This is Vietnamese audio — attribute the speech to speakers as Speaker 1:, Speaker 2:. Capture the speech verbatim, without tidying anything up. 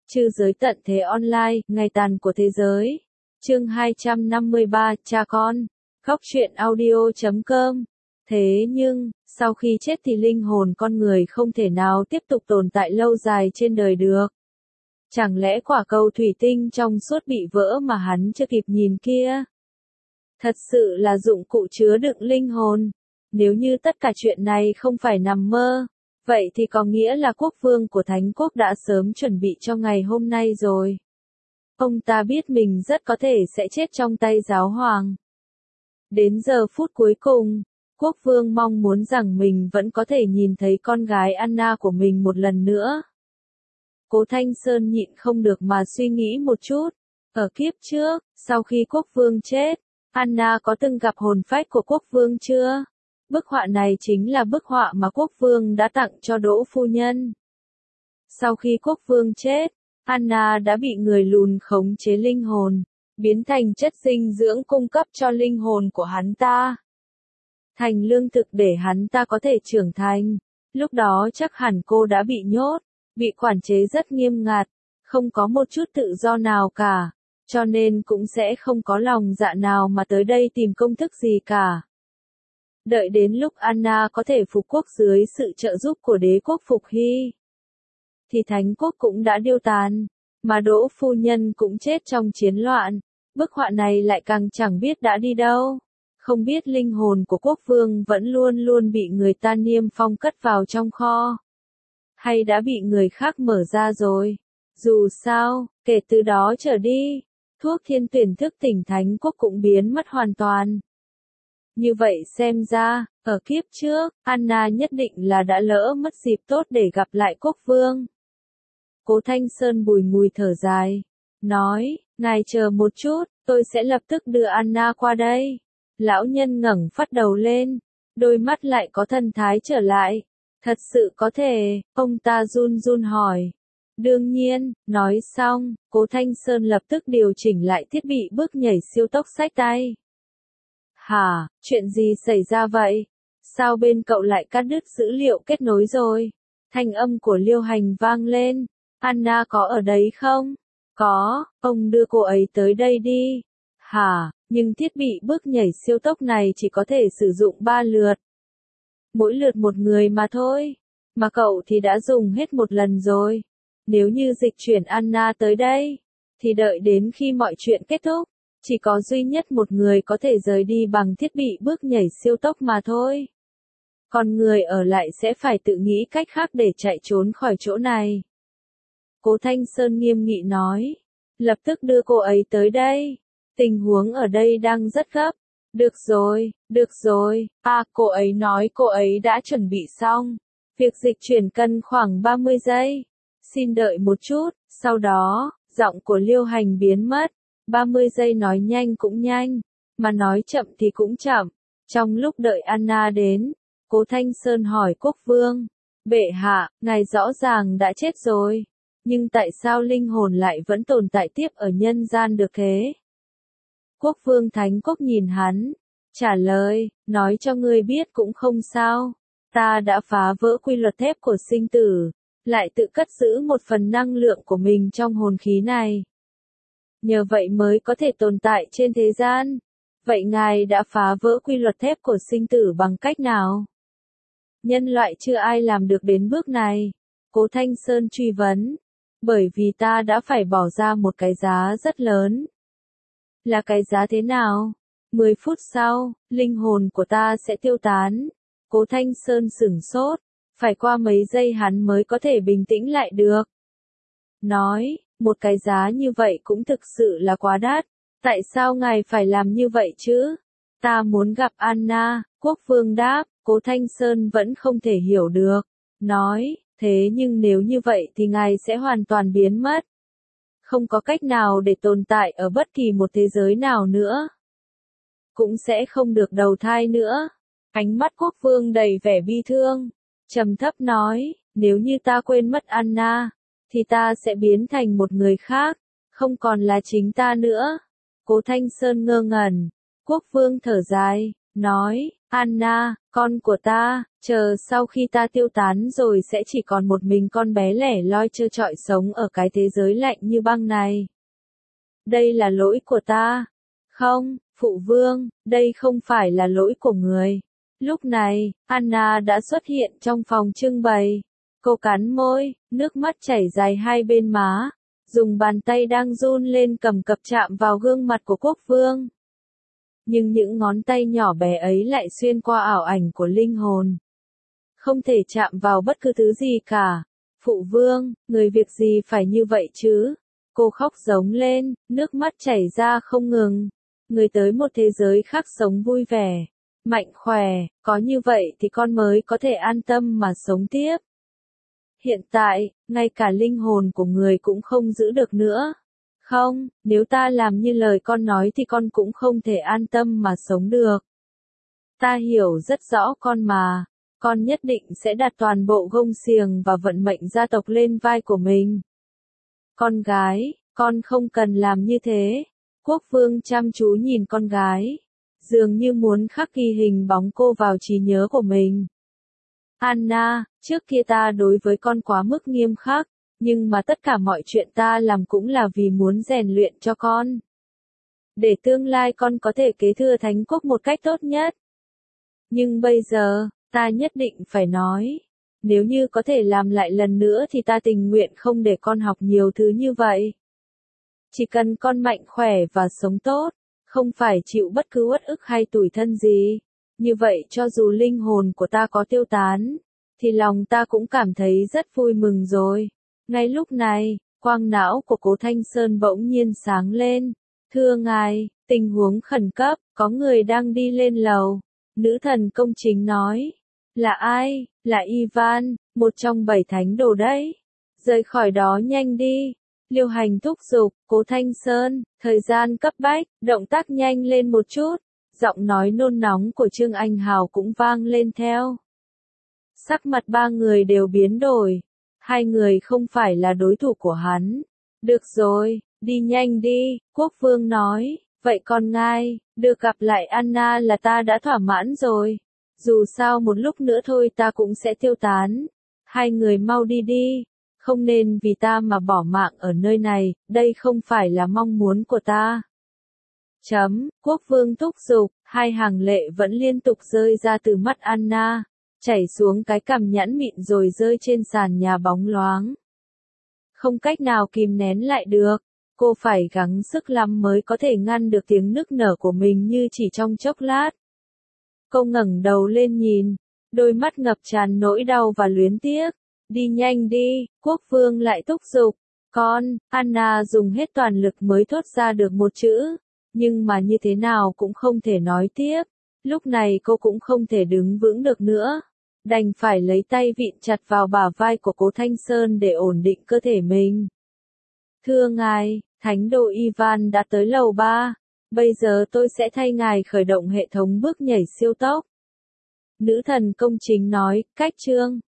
Speaker 1: Trư giới tận thế online, ngày tàn của thế giới. Chương hai trăm năm mươi ba, cha con. Góc truyện audio chấm com. Thế nhưng, sau khi chết thì linh hồn con người không thể nào tiếp tục tồn tại lâu dài trên đời được. Chẳng lẽ quả cầu thủy tinh trong suốt bị vỡ mà hắn chưa kịp nhìn kia? Thật sự là dụng cụ chứa đựng linh hồn. Nếu như tất cả chuyện này không phải nằm mơ, vậy thì có nghĩa là quốc vương của Thánh quốc đã sớm chuẩn bị cho ngày hôm nay rồi. Ông ta biết mình rất có thể sẽ chết trong tay giáo hoàng. Đến giờ phút cuối cùng, quốc vương mong muốn rằng mình vẫn có thể nhìn thấy con gái Anna của mình một lần nữa. Cố Thanh Sơn nhịn không được mà suy nghĩ một chút. Ở kiếp trước, sau khi quốc vương chết, Anna có từng gặp hồn phách của quốc vương chưa? Bức họa này chính là bức họa mà quốc vương đã tặng cho Đỗ phu nhân. Sau khi quốc vương chết, Anna đã bị người lùn khống chế linh hồn, biến thành chất dinh dưỡng cung cấp cho linh hồn của hắn ta. Thành lương thực để hắn ta có thể trưởng thành. Lúc đó chắc hẳn cô đã bị nhốt, bị quản chế rất nghiêm ngặt, không có một chút tự do nào cả, cho nên cũng sẽ không có lòng dạ nào mà tới đây tìm công thức gì cả. Đợi đến lúc Anna có thể phục quốc dưới sự trợ giúp của đế quốc Phục Hy, thì Thánh quốc cũng đã điêu tàn, mà Đỗ phu nhân cũng chết trong chiến loạn. Bức họa này lại càng chẳng biết đã đi đâu. Không biết linh hồn của quốc vương vẫn luôn luôn bị người ta niêm phong cất vào trong kho, hay đã bị người khác mở ra rồi. Dù sao, kể từ đó trở đi, thuốc thiên tuyển thức tỉnh Thánh quốc cũng biến mất hoàn toàn. Như vậy xem ra, ở kiếp trước, Anna nhất định là đã lỡ mất dịp tốt để gặp lại quốc vương. Cố Thanh Sơn bùi ngùi thở dài, nói, ngài chờ một chút, tôi sẽ lập tức đưa Anna qua đây. Lão nhân ngẩng phát đầu lên, đôi mắt lại có thần thái trở lại. Thật sự có thể, ông ta run run hỏi. Đương nhiên, nói xong, Cố Thanh Sơn lập tức điều chỉnh lại thiết bị bước nhảy siêu tốc xách tay. Hả, chuyện gì xảy ra vậy? Sao bên cậu lại cắt đứt dữ liệu kết nối rồi? Thanh âm của Liêu Hành vang lên. Anna có ở đấy không? Có, ông đưa cô ấy tới đây đi. Hả, nhưng thiết bị bước nhảy siêu tốc này chỉ có thể sử dụng ba lượt. Mỗi lượt một người mà thôi. Mà cậu thì đã dùng hết một lần rồi. Nếu như dịch chuyển Anna tới đây, thì đợi đến khi mọi chuyện kết thúc, chỉ có duy nhất một người có thể rời đi bằng thiết bị bước nhảy siêu tốc mà thôi. Còn người ở lại sẽ phải tự nghĩ cách khác để chạy trốn khỏi chỗ này. Cố Thanh Sơn nghiêm nghị nói. Lập tức đưa cô ấy tới đây. Tình huống ở đây đang rất gấp. Được rồi, được rồi. À, cô ấy nói cô ấy đã chuẩn bị xong. Việc dịch chuyển cần khoảng ba mươi giây. Xin đợi một chút. Sau đó, giọng của Liêu Hành biến mất. ba mươi giây nói nhanh cũng nhanh, mà nói chậm thì cũng chậm. Trong lúc đợi Anna đến, Cố Thanh Sơn hỏi quốc vương. Bệ hạ, ngài rõ ràng đã chết rồi. Nhưng tại sao linh hồn lại vẫn tồn tại tiếp ở nhân gian được thế? Quốc vương Thánh quốc nhìn hắn, trả lời, nói cho ngươi biết cũng không sao. Ta đã phá vỡ quy luật thép của sinh tử, lại tự cất giữ một phần năng lượng của mình trong hồn khí này. Nhờ vậy mới có thể tồn tại trên thế gian. Vậy ngài đã phá vỡ quy luật thép của sinh tử bằng cách nào? Nhân loại chưa ai làm được đến bước này. Cố Thanh Sơn truy vấn. Bởi vì ta đã phải bỏ ra một cái giá rất lớn. Là cái giá thế nào? Mười phút sau, linh hồn của ta sẽ tiêu tán. Cố Thanh Sơn sửng sốt. Phải qua mấy giây hắn mới có thể bình tĩnh lại được. Nói, một cái giá như vậy cũng thực sự là quá đắt. Tại sao ngài phải làm như vậy chứ? Ta muốn gặp Anna, quốc vương đáp. Cố Thanh Sơn vẫn không thể hiểu được. Nói, thế nhưng nếu như vậy thì ngài sẽ hoàn toàn biến mất. Không có cách nào để tồn tại ở bất kỳ một thế giới nào nữa. Cũng sẽ không được đầu thai nữa. Ánh mắt quốc vương đầy vẻ bi thương. Trầm thấp nói, nếu như ta quên mất Anna, thì ta sẽ biến thành một người khác, không còn là chính ta nữa. Cố Thanh Sơn ngơ ngẩn. Quốc vương thở dài, nói, Anna, con của ta, chờ sau khi ta tiêu tán rồi sẽ chỉ còn một mình con bé lẻ loi trơ trọi sống ở cái thế giới lạnh như băng này. Đây là lỗi của ta. Không, phụ vương, đây không phải là lỗi của người. Lúc này, Anna đã xuất hiện trong phòng trưng bày. Cô cắn môi, nước mắt chảy dài hai bên má, dùng bàn tay đang run lên cầm cập chạm vào gương mặt của quốc vương. Nhưng những ngón tay nhỏ bé ấy lại xuyên qua ảo ảnh của linh hồn. Không thể chạm vào bất cứ thứ gì cả. Phụ vương, người việc gì phải như vậy chứ? Cô khóc giống lên, nước mắt chảy ra không ngừng. Người tới một thế giới khác sống vui vẻ, mạnh khỏe, có như vậy thì con mới có thể an tâm mà sống tiếp. Hiện tại, ngay cả linh hồn của người cũng không giữ được nữa. Không, nếu ta làm như lời con nói thì con cũng không thể an tâm mà sống được. Ta hiểu rất rõ con mà. Con nhất định sẽ đặt toàn bộ gông xiềng và vận mệnh gia tộc lên vai của mình. Con gái, con không cần làm như thế. Quốc vương chăm chú nhìn con gái, dường như muốn khắc ghi hình bóng cô vào trí nhớ của mình. Anna, trước kia ta đối với con quá mức nghiêm khắc, nhưng mà tất cả mọi chuyện ta làm cũng là vì muốn rèn luyện cho con. Để tương lai con có thể kế thừa thánh quốc một cách tốt nhất. Nhưng bây giờ, ta nhất định phải nói, nếu như có thể làm lại lần nữa thì ta tình nguyện không để con học nhiều thứ như vậy. Chỉ cần con mạnh khỏe và sống tốt, không phải chịu bất cứ uất ức hay tủi thân gì. Như vậy cho dù linh hồn của ta có tiêu tán, thì lòng ta cũng cảm thấy rất vui mừng rồi. Ngay lúc này, quang não của Cố Thanh Sơn bỗng nhiên sáng lên. Thưa ngài, tình huống khẩn cấp, có người đang đi lên lầu. Nữ thần công chính nói. Là ai? Là Ivan, một trong bảy thánh đồ đấy. Rời khỏi đó nhanh đi. Liêu Hành thúc giục, Cố Thanh Sơn, thời gian cấp bách, động tác nhanh lên một chút. Giọng nói nôn nóng của Trương Anh Hào cũng vang lên theo. Sắc mặt ba người đều biến đổi. Hai người không phải là đối thủ của hắn. Được rồi, đi nhanh đi, quốc vương nói. Vậy còn ngài, được gặp lại Anna là ta đã thỏa mãn rồi. Dù sao một lúc nữa thôi ta cũng sẽ tiêu tán. Hai người mau đi đi. Không nên vì ta mà bỏ mạng ở nơi này, đây không phải là mong muốn của ta. Chấm, quốc vương thúc giục, hai hàng lệ vẫn liên tục rơi ra từ mắt Anna, chảy xuống cái cằm nhẵn mịn rồi rơi trên sàn nhà bóng loáng. Không cách nào kìm nén lại được, cô phải gắng sức lắm mới có thể ngăn được tiếng nức nở của mình như chỉ trong chốc lát. Cô ngẩng đầu lên nhìn, đôi mắt ngập tràn nỗi đau và luyến tiếc. Đi nhanh đi, quốc vương lại thúc giục. Con, Anna dùng hết toàn lực mới thốt ra được một chữ. Nhưng mà như thế nào cũng không thể nói tiếp. Lúc này cô cũng không thể đứng vững được nữa. Đành phải lấy tay vịn chặt vào bả vai của Cố Thanh Sơn để ổn định cơ thể mình. Thưa ngài, thánh đồ Ivan đã tới lầu ba. Bây giờ tôi sẽ thay ngài khởi động hệ thống bước nhảy siêu tốc. Nữ thần công chính nói, cách chương.